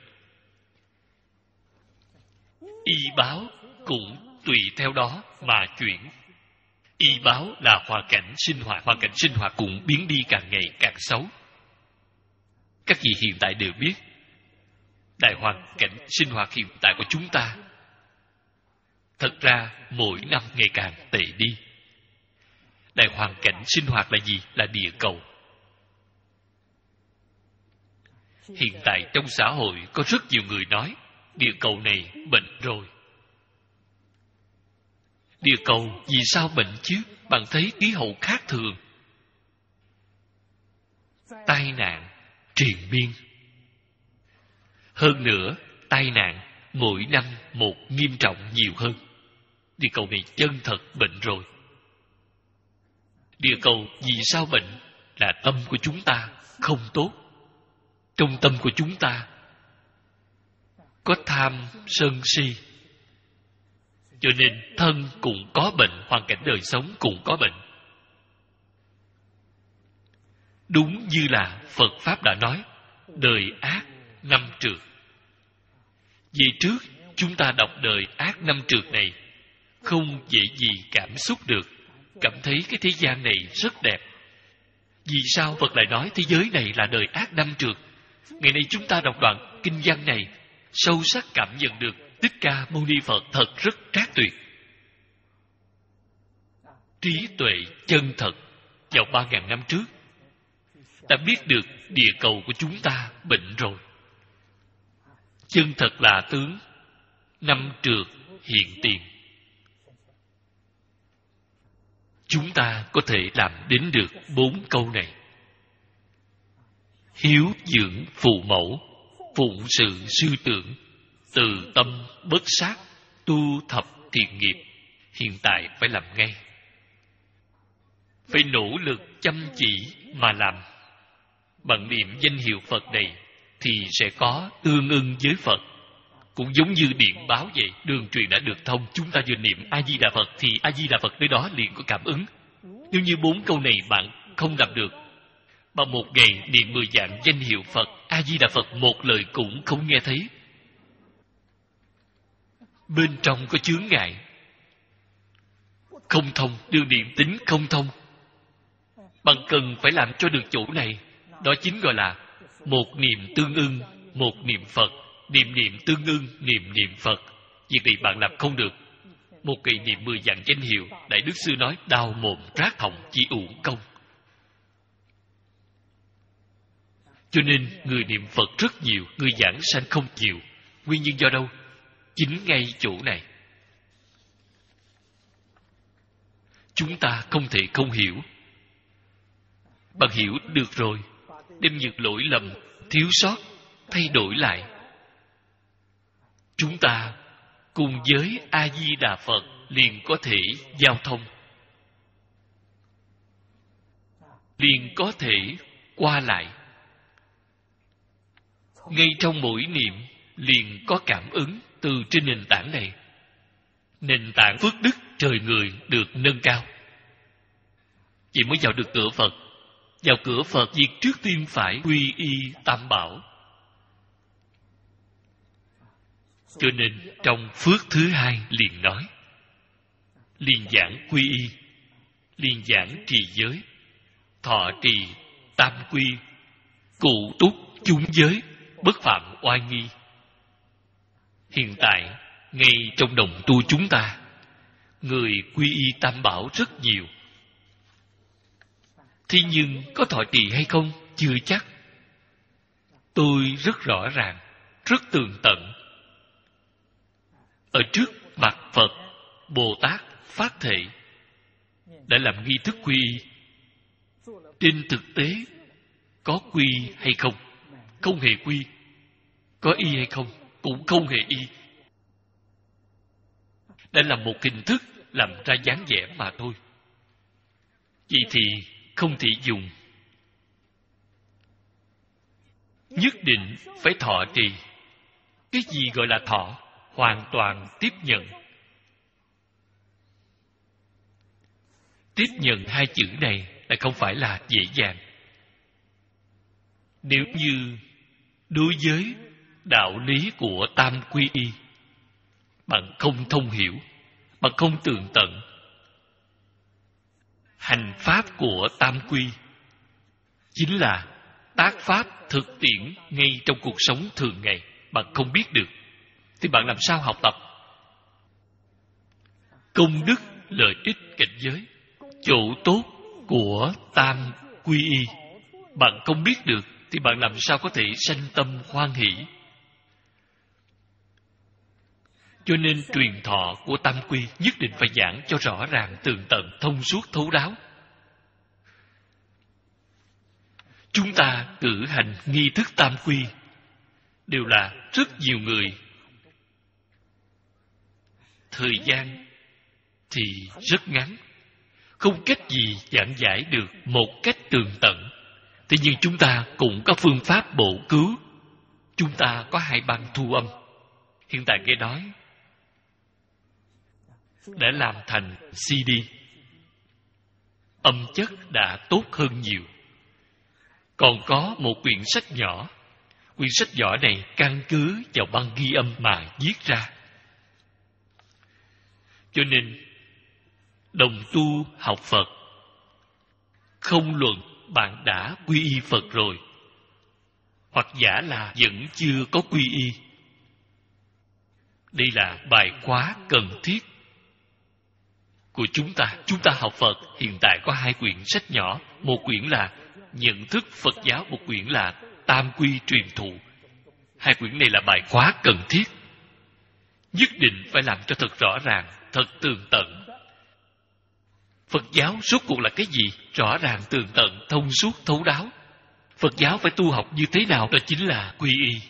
y báo cũng tùy theo đó mà chuyển. Y báo là hoàn cảnh sinh hoạt, hoàn cảnh sinh hoạt cũng biến đi càng ngày càng xấu. Các vị hiện tại đều biết, đại hoàn cảnh sinh hoạt hiện tại của chúng ta thật ra mỗi năm ngày càng tệ đi. Đại hoàn cảnh sinh hoạt là gì? Là địa cầu. Hiện tại trong xã hội có rất nhiều người nói địa cầu này bệnh rồi. Địa cầu vì sao bệnh chứ? Bạn thấy khí hậu khác thường, tai nạn triền miên. Hơn nữa, tai nạn mỗi năm một nghiêm trọng nhiều hơn. Địa cầu này chân thật bệnh rồi. Địa cầu vì sao bệnh? Là tâm của chúng ta không tốt. Trong tâm của chúng ta có tham, sân, si. Cho nên thân cũng có bệnh, hoàn cảnh đời sống cũng có bệnh. Đúng như là Phật Pháp đã nói, đời ác năm trượt. Về trước, chúng ta đọc đời ác năm trượt này, không dễ gì cảm xúc được, cảm thấy cái thế gian này rất đẹp. Vì sao Phật lại nói thế giới này là đời ác năm trượt? Ngày nay chúng ta đọc đoạn kinh văn này, sâu sắc cảm nhận được Thích Ca Mâu Ni Phật thật rất trác tuyệt. Trí tuệ chân thật vào ba ngàn năm trước đã biết được địa cầu của chúng ta bệnh rồi. Chân thật là tướng, năm trượt hiện tiền. Chúng ta có thể làm đến được bốn câu này. Hiếu dưỡng phụ mẫu, phụng sự sư trưởng, từ tâm bất sát, tu thập thiện nghiệp. Hiện tại phải làm ngay. Phải nỗ lực chăm chỉ mà làm. Bằng niệm danh hiệu Phật này thì sẽ có tương ưng với Phật. Cũng giống như điện báo vậy, đường truyền đã được thông, chúng ta vừa niệm A Di Đà Phật thì A Di Đà Phật nơi đó liền có cảm ứng. Nếu như bốn câu này bạn không làm được, bằng một ngày niệm mười vạn danh hiệu Phật, A Di Đà Phật một lời cũng không nghe thấy. Bên trong có chướng ngại, không thông, đường điện tính không thông. Bạn cần phải làm cho được chỗ này. Đó chính gọi là một niệm tương ưng, một niệm Phật. Niệm niệm tương ưng, niệm niệm Phật. Việc này bạn làm không được. Một ngày niệm mười vạn danh hiệu, Đại Đức Sư nói đau mồm rát họng, chỉ uổng công. Cho nên người niệm Phật rất nhiều, người giảng sanh không nhiều. Nguyên nhân do đâu? Chính ngay chỗ này. Chúng ta không thể không hiểu. Bạn hiểu được rồi, đem những lỗi lầm, thiếu sót thay đổi lại. Chúng ta cùng với A Di Đà Phật liền có thể giao thông, liền có thể qua lại. Ngay trong mỗi niệm liền có cảm ứng từ trên nền tảng này. Nền tảng phước đức trời người được nâng cao. Chỉ mới vào được cửa Phật. Vào cửa Phật, việc trước tiên phải quy y Tam Bảo. Cho nên trong phước thứ hai liền nói, liền giảng quy y, liền giảng trì giới, thọ trì tam quy, cụ túc chúng giới, bất phạm oai nghi. Hiện tại, ngay trong đồng tu chúng ta, người quy y Tam Bảo rất nhiều. Thế nhưng có thọ trì hay không? Chưa chắc. Tôi rất rõ ràng, rất tường tận. Ở trước mặt Phật, Bồ Tát phát thệ đã làm nghi thức quy y. Trên thực tế có quy hay không? Không hề quy. Có y hay không? Cũng không hề y. Đã là một hình thức làm ra dáng vẻ mà thôi. Vậy thì không thể dùng. Nhất định phải thọ trì. Cái gì gọi là thọ? Hoàn toàn tiếp nhận. Tiếp nhận hai chữ này là không phải là dễ dàng. Nếu như đối với đạo lý của tam quy y, bạn không thông hiểu, bạn không tường tận, hành pháp của tam quy chính là tác pháp thực tiễn ngay trong cuộc sống thường ngày. Bạn không biết được thì bạn làm sao học tập? Công đức, lợi ích, cảnh giới, chỗ tốt của tam quy y bạn không biết được thì bạn làm sao có thể sanh tâm hoan hỷ? Cho nên truyền thọ của tam quy nhất định phải giảng cho rõ ràng, tường tận, thông suốt, thấu đáo. Chúng ta cử hành nghi thức tam quy đều là rất nhiều người. Thời gian thì rất ngắn, không cách gì giảng giải được một cách tường tận. Thế nhưng chúng ta cũng có phương pháp bổ cứu. Chúng ta có hai băng thu âm. Hiện tại nghe nói đã làm thành xê đê. Âm chất đã tốt hơn nhiều. Còn có một quyển sách nhỏ. Quyển sách nhỏ này căn cứ vào băng ghi âm mà viết ra. Cho nên đồng tu học Phật, không luận bạn đã quy y Phật rồi, hoặc giả là vẫn chưa có quy y. Đây là bài khóa cần thiết của chúng ta. Chúng ta học Phật hiện tại có hai quyển sách nhỏ. Một quyển là Nhận thức Phật giáo, một quyển là Tam quy truyền thụ. Hai quyển này là bài khóa cần thiết. Nhất định phải làm cho thật rõ ràng, thật tường tận. Phật giáo rốt cuộc là cái gì? Rõ ràng, tường tận, thông suốt, thấu đáo. Phật giáo phải tu học như thế nào? Đó chính là quy y.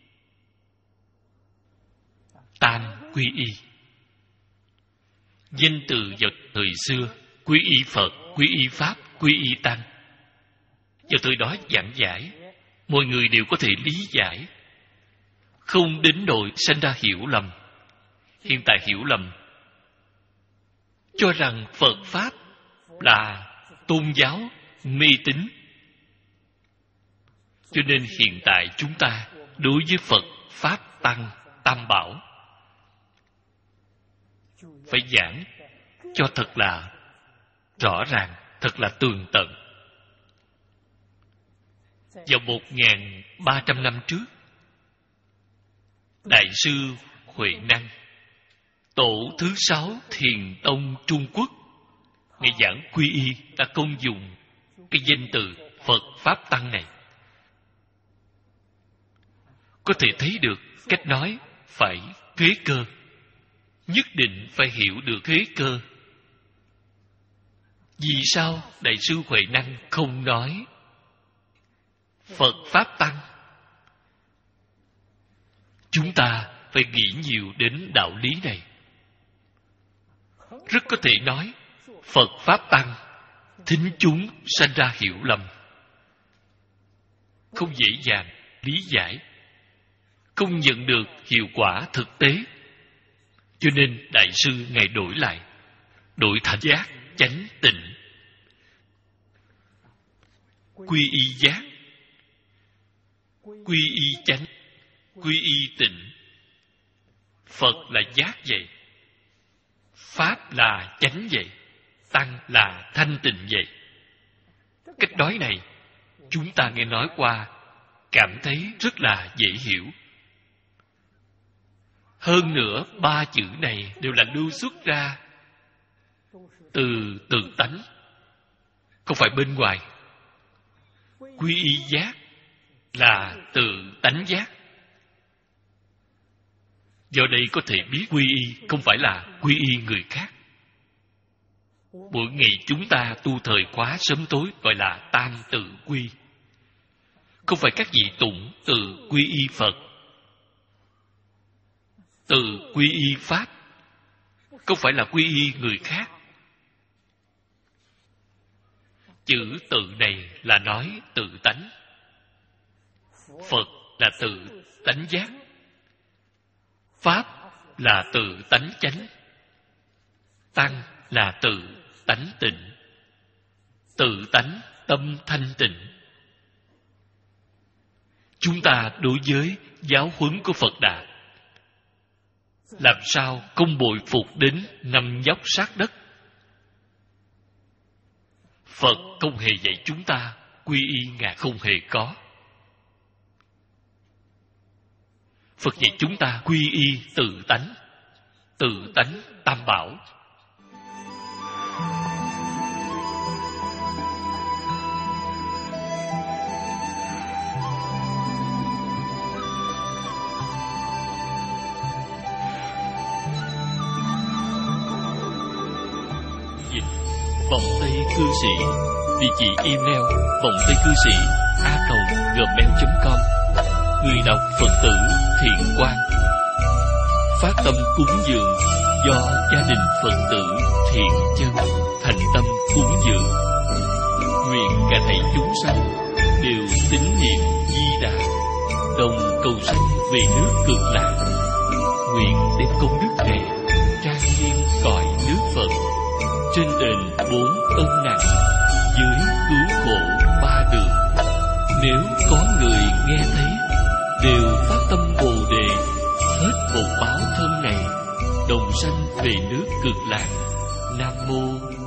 Tam quy y. Danh từ vào thời xưa, quy y Phật, quy y Pháp, quy y Tăng. Vào thời đó giảng giải, mọi người đều có thể lý giải, không đến nỗi sanh ra hiểu lầm. Hiện tại hiểu lầm, cho rằng Phật Pháp là tôn giáo mê tín. Cho nên hiện tại chúng ta đối với Phật, Pháp, Tăng, Tam Bảo phải giảng cho thật là rõ ràng, thật là tường tận. Vào một nghìn ba trăm năm trước, Đại sư Huệ Năng, tổ thứ sáu Thiền Tông Trung Quốc, Ngài giảng quy y đã công dùng cái danh từ Phật Pháp Tăng này. Có thể thấy được cách nói phải kế cơ, nhất định phải hiểu được thế cơ. Vì sao Đại sư Huệ Năng không nói Phật Pháp Tăng? Chúng ta phải nghĩ nhiều đến đạo lý này. Rất có thể nói Phật Pháp Tăng, thính chúng sanh ra hiểu lầm, không dễ dàng lý giải, không nhận được hiệu quả thực tế. Cho nên Đại sư Ngài đổi lại, đổi thành giác, chánh, tịnh. Quy y giác, quy y chánh, quy y tịnh. Phật là giác vậy, Pháp là chánh vậy, Tăng là thanh tịnh vậy. Cách nói này chúng ta nghe nói qua, cảm thấy rất là dễ hiểu. Hơn nữa, ba chữ này đều là lưu xuất ra từ tự tánh, không phải bên ngoài. Quy y giác là tự tánh giác. Do đây có thể biết quy y không phải là quy y người khác. Mỗi ngày chúng ta tu thời khóa sớm tối gọi là tam tự quy. Không phải các vị tụng từ quy y Phật, từ quy y Pháp, không phải là quy y người khác. Chữ tự này là nói tự tánh. Phật là tự tánh giác, Pháp là tự tánh chánh, Tăng là tự tánh tịnh. Tự tánh tâm thanh tịnh. Chúng ta đối với giáo huấn của Phật Đà, làm sao không bội phục đến năm dốc sát đất? Phật không hề dạy chúng ta quy y Ngài không hề có. Phật dạy chúng ta quy y tự tánh, tự tánh tam bảo. Dịch Vọng Tây Cư Sĩ. Địa chỉ email vọng tây cư sĩ a còng gmail chấm com. Người đọc Phật tử Thiện Quang. Phát tâm cúng dường do gia đình Phật tử Thiện Chân thành tâm cúng dường. Nguyện cả thảy chúng sanh đều tín niệm Di Đà, đồng cầu sanh về nước Cực Lạc. Nguyện đem công đức này trang nghiêm cõi nước Phật, trên đền bốn ân nặng, dưới cứu khổ ba đường. Cực Lạc. Nam mô